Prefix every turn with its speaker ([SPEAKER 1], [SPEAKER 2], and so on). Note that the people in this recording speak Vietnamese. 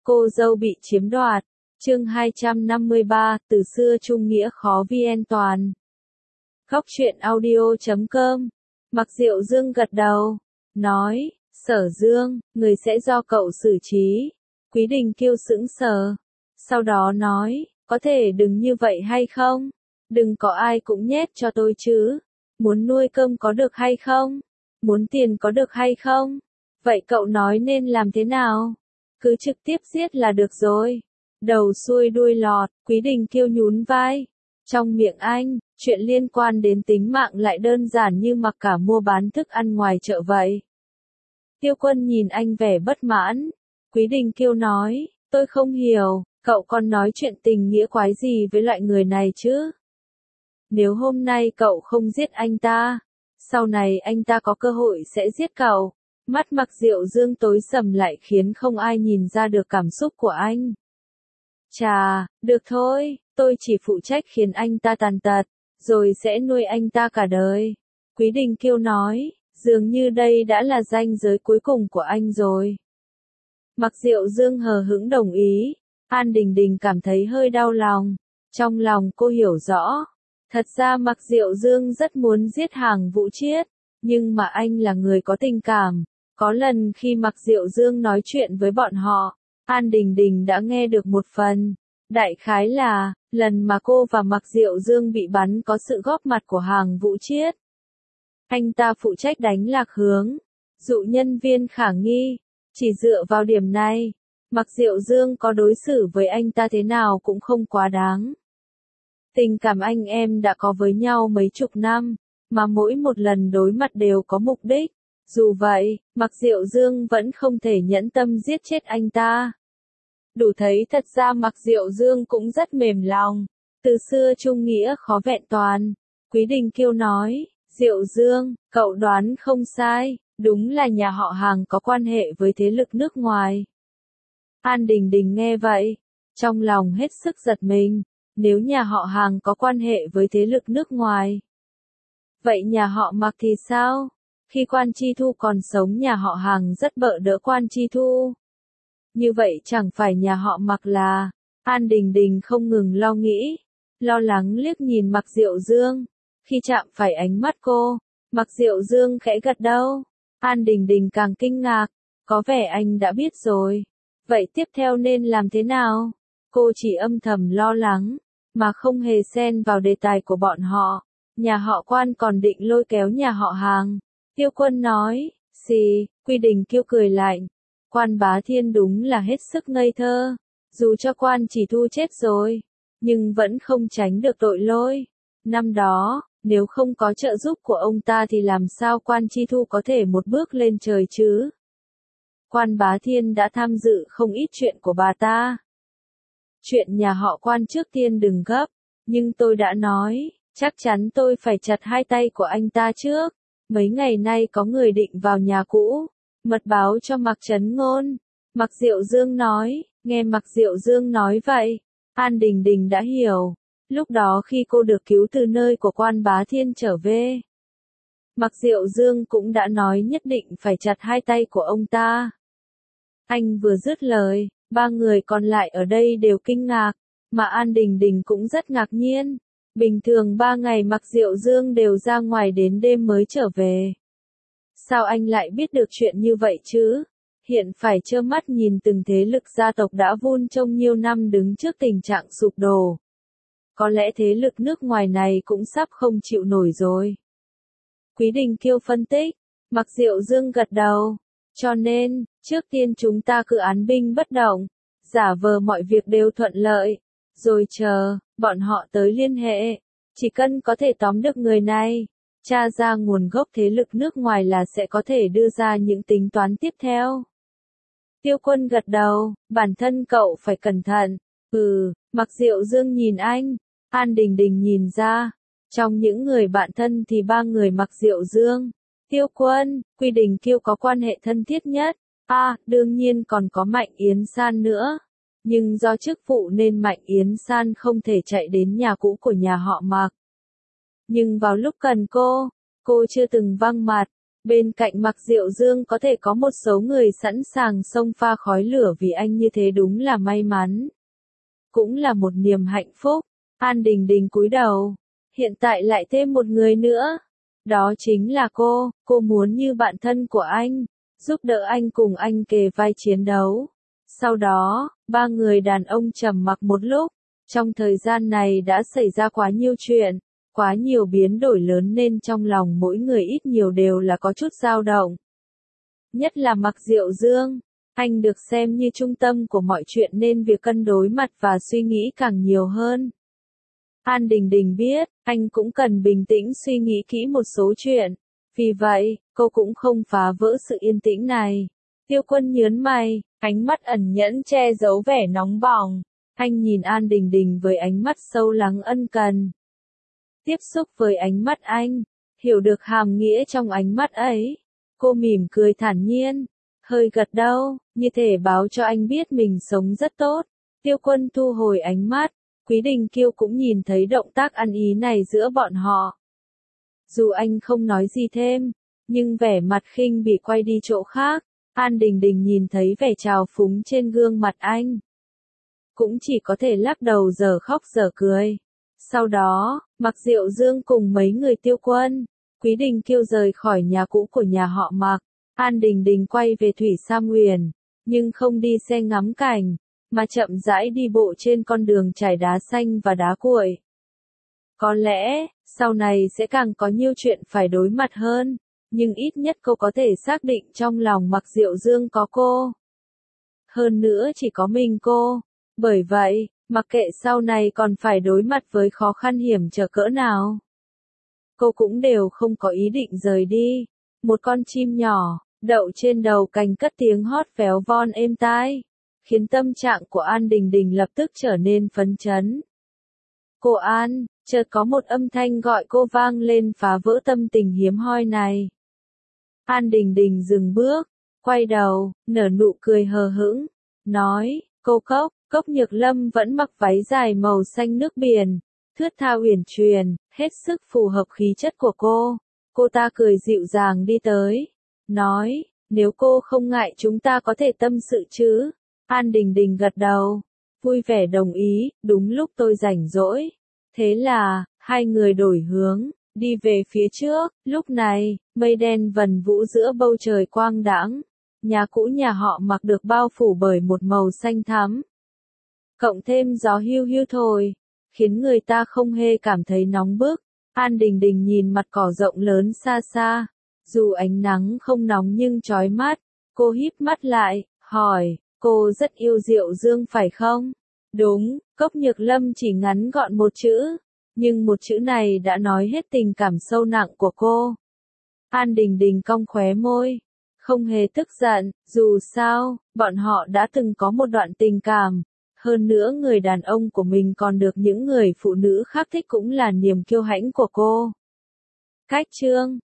[SPEAKER 1] Cô dâu bị chiếm đoạt. Chương 253, từ xưa trung nghĩa khó VN toàn. Góc truyện audio.com. Mặc Diệu Dương gật đầu, nói, Sở Dương, người sẽ do cậu xử trí. Quý Đình Kiêu sững sờ. Sau đó nói, có thể đừng như vậy hay không? Đừng có ai cũng nhét cho tôi chứ. Muốn nuôi cơm có được hay không? Muốn tiền có được hay không? Vậy cậu nói nên làm thế nào? Cứ trực tiếp giết là được rồi. Đầu xuôi đuôi lọt, Quý Đình Kiêu nhún vai. Trong miệng anh, chuyện liên quan đến tính mạng lại đơn giản như mặc cả mua bán thức ăn ngoài chợ vậy. Tiêu Quân nhìn anh vẻ bất mãn. Quý Đình Kiêu nói, tôi không hiểu, cậu còn nói chuyện tình nghĩa quái gì với loại người này chứ? Nếu hôm nay cậu không giết anh ta, sau này anh ta có cơ hội sẽ giết cậu. Mắt Mặc Diệu Dương tối sầm lại khiến không ai nhìn ra được cảm xúc của anh. Chà, được thôi, tôi chỉ phụ trách khiến anh ta tàn tật, rồi sẽ nuôi anh ta cả đời. Quý Đình Kiêu nói, dường như đây đã là ranh giới cuối cùng của anh rồi. Mặc Diệu Dương hờ hững đồng ý. An Đình Đình cảm thấy hơi đau lòng. Trong lòng cô hiểu rõ. Thật ra Mặc Diệu Dương rất muốn giết Hàng Vũ Chiết, nhưng mà anh là người có tình cảm. Có lần khi Mặc Diệu Dương nói chuyện với bọn họ, An Đình Đình đã nghe được một phần. Đại khái là, lần mà cô và Mặc Diệu Dương bị bắn có sự góp mặt của Hàng Vũ Chiết. Anh ta phụ trách đánh lạc hướng, dụ nhân viên khả nghi. Chỉ dựa vào điểm này, Mặc Diệu Dương có đối xử với anh ta thế nào cũng không quá đáng. Tình cảm anh em đã có với nhau mấy chục năm, mà mỗi một lần đối mặt đều có mục đích. Dù vậy, Mặc Diệu Dương vẫn không thể nhẫn tâm giết chết anh ta. Đủ thấy thật ra Mặc Diệu Dương cũng rất mềm lòng. Từ xưa trung nghĩa khó vẹn toàn. Quý Đình Kiêu nói, Diệu Dương, cậu đoán không sai, đúng là nhà họ Hàng có quan hệ với thế lực nước ngoài. An Đình Đình nghe vậy, trong lòng hết sức giật mình. Nếu nhà họ Hàng có quan hệ với thế lực nước ngoài, vậy nhà họ Mặc thì sao? Khi Quan Chi Thu còn sống nhà họ Hàng rất bợ đỡ Quan Chi Thu. Như vậy chẳng phải nhà họ Mặc là... An Đình Đình không ngừng lo nghĩ, lo lắng liếc nhìn Mặc Diệu Dương. Khi chạm phải ánh mắt cô, Mặc Diệu Dương khẽ gật đầu. An Đình Đình càng kinh ngạc, có vẻ anh đã biết rồi. Vậy tiếp theo nên làm thế nào? Cô chỉ âm thầm lo lắng, mà không hề xen vào đề tài của bọn họ. Nhà họ Quan còn định lôi kéo nhà họ Hàng. Tiêu Quân nói, xì, Quý Đình Kiêu cười lạnh. Quan Bá Thiên đúng là hết sức ngây thơ. Dù cho Quan Chỉ Thu chết rồi, nhưng vẫn không tránh được tội lỗi. Năm đó, nếu không có trợ giúp của ông ta thì làm sao Quan Chi Thu có thể một bước lên trời chứ? Quan Bá Thiên đã tham dự không ít chuyện của bà ta. Chuyện nhà họ Quan trước tiên đừng gấp, nhưng tôi đã nói, chắc chắn tôi phải chặt hai tay của anh ta trước. Mấy ngày nay có người định vào nhà cũ, mật báo cho Mặc Trấn Ngôn. Mặc Diệu Dương nói, nghe Mặc Diệu Dương nói vậy, An Đình Đình đã hiểu. Lúc đó khi cô được cứu từ nơi của Quan Bá Thiên trở về, Mặc Diệu Dương cũng đã nói nhất định phải chặt hai tay của ông ta. Anh vừa dứt lời, ba người còn lại ở đây đều kinh ngạc, mà An Đình Đình cũng rất ngạc nhiên. Bình thường 3 ngày Mặc Diệu Dương đều ra ngoài đến đêm mới trở về. Sao anh lại biết được chuyện như vậy chứ? Hiện phải trơ mắt nhìn từng thế lực gia tộc đã vun trông nhiều năm đứng trước tình trạng sụp đổ. Có lẽ thế lực nước ngoài này cũng sắp không chịu nổi rồi. Quý Đình Kiêu phân tích, Mặc Diệu Dương gật đầu. Cho nên, trước tiên chúng ta cứ án binh bất động, giả vờ mọi việc đều thuận lợi, rồi chờ bọn họ tới liên hệ. Chỉ cần có thể tóm được người này, tra ra nguồn gốc thế lực nước ngoài là sẽ có thể đưa ra những tính toán tiếp theo. Tiêu Quân gật đầu, bản thân cậu phải cẩn thận. Mặc Diệu Dương nhìn anh, An Đình Đình nhìn ra. Trong những người bạn thân thì ba người Mặc Diệu Dương, Tiêu Quân, Quý Đình Kiêu có quan hệ thân thiết nhất. Đương nhiên còn có Mạnh Yến San nữa. Nhưng do chức vụ nên Mạnh Yến San không thể chạy đến nhà cũ của nhà họ Mặc. Nhưng vào lúc cần cô chưa từng văng mặt. Bên cạnh Mạc Diệu Dương có thể có một số người sẵn sàng xông pha khói lửa vì anh như thế đúng là may mắn. Cũng là một niềm hạnh phúc. An Đình Đình cúi đầu. Hiện tại lại thêm một người nữa. Đó chính là cô muốn như bạn thân của anh, giúp đỡ anh cùng anh kề vai chiến đấu. Sau đó, ba người đàn ông trầm mặc một lúc. Trong thời gian này đã xảy ra quá nhiều chuyện, quá nhiều biến đổi lớn nên trong lòng mỗi người ít nhiều đều là có chút dao động. Nhất là Mạc Diệu Dương, anh được xem như trung tâm của mọi chuyện nên việc cân đối mặt và suy nghĩ càng nhiều hơn. An Đình Đình biết, anh cũng cần bình tĩnh suy nghĩ kỹ một số chuyện. Vì vậy, cô cũng không phá vỡ sự yên tĩnh này. Tiêu Quân nhớn mày, ánh mắt ẩn nhẫn che giấu vẻ nóng bỏng. Anh nhìn An Đình Đình với ánh mắt sâu lắng ân cần. Tiếp xúc với ánh mắt anh, hiểu được hàm nghĩa trong ánh mắt ấy. Cô mỉm cười thản nhiên, hơi gật đầu, như thể báo cho anh biết mình sống rất tốt. Tiêu Quân thu hồi ánh mắt. Quý Đình Kiêu cũng nhìn thấy động tác ăn ý này giữa bọn họ. Dù anh không nói gì thêm, nhưng vẻ mặt khinh bị quay đi chỗ khác, An Đình Đình nhìn thấy vẻ trào phúng trên gương mặt anh. Cũng chỉ có thể lắc đầu giờ khóc giờ cười. Sau đó, Mạc Diệu Dương cùng mấy người Tiêu Quân, Quý Đình Kiêu rời khỏi nhà cũ của nhà họ Mạc. An Đình Đình quay về Thủy Sam Huyền, nhưng không đi xe ngắm cảnh, mà chậm rãi đi bộ trên con đường trải đá xanh và đá cuội. Có lẽ, sau này sẽ càng có nhiều chuyện phải đối mặt hơn, nhưng ít nhất cô có thể xác định trong lòng Mạc Diệu Dương có cô. Hơn nữa chỉ có mình cô. Bởi vậy, mặc kệ sau này còn phải đối mặt với khó khăn hiểm trở cỡ nào, cô cũng đều không có ý định rời đi. Một con chim nhỏ, đậu trên đầu cành cất tiếng hót véo von êm tai, khiến tâm trạng của An Đình Đình lập tức trở nên phấn chấn. Cô An, chợt có một âm thanh gọi cô vang lên phá vỡ tâm tình hiếm hoi này. An Đình Đình dừng bước, quay đầu, nở nụ cười hờ hững, nói, cô Cốc Nhược Lâm vẫn mặc váy dài màu xanh nước biển, thướt tha uyển chuyển, hết sức phù hợp khí chất của cô. Cô ta cười dịu dàng đi tới, nói, nếu cô không ngại chúng ta có thể tâm sự chứ. An Đình Đình gật đầu, vui vẻ đồng ý, đúng lúc tôi rảnh rỗi. Thế là, hai người đổi hướng, đi về phía trước. Lúc này, mây đen vần vũ giữa bầu trời quang đãng. Nhà cũ nhà họ Mạc được bao phủ bởi một màu xanh thắm. Cộng thêm gió hiu hiu thổi, khiến người ta không hề cảm thấy nóng bức. An Đình Đình nhìn mặt cỏ rộng lớn xa xa. Dù ánh nắng không nóng nhưng chói mắt, cô híp mắt lại, hỏi, cô rất yêu Diệu Dương phải không? Đúng, Cốc Nhược Lâm chỉ ngắn gọn một chữ, nhưng một chữ này đã nói hết tình cảm sâu nặng của cô. An Đình Đình cong khóe môi, không hề tức giận, dù sao, bọn họ đã từng có một đoạn tình cảm. Hơn nữa người đàn ông của mình còn được những người phụ nữ khác thích cũng là niềm kiêu hãnh của cô. Cách chương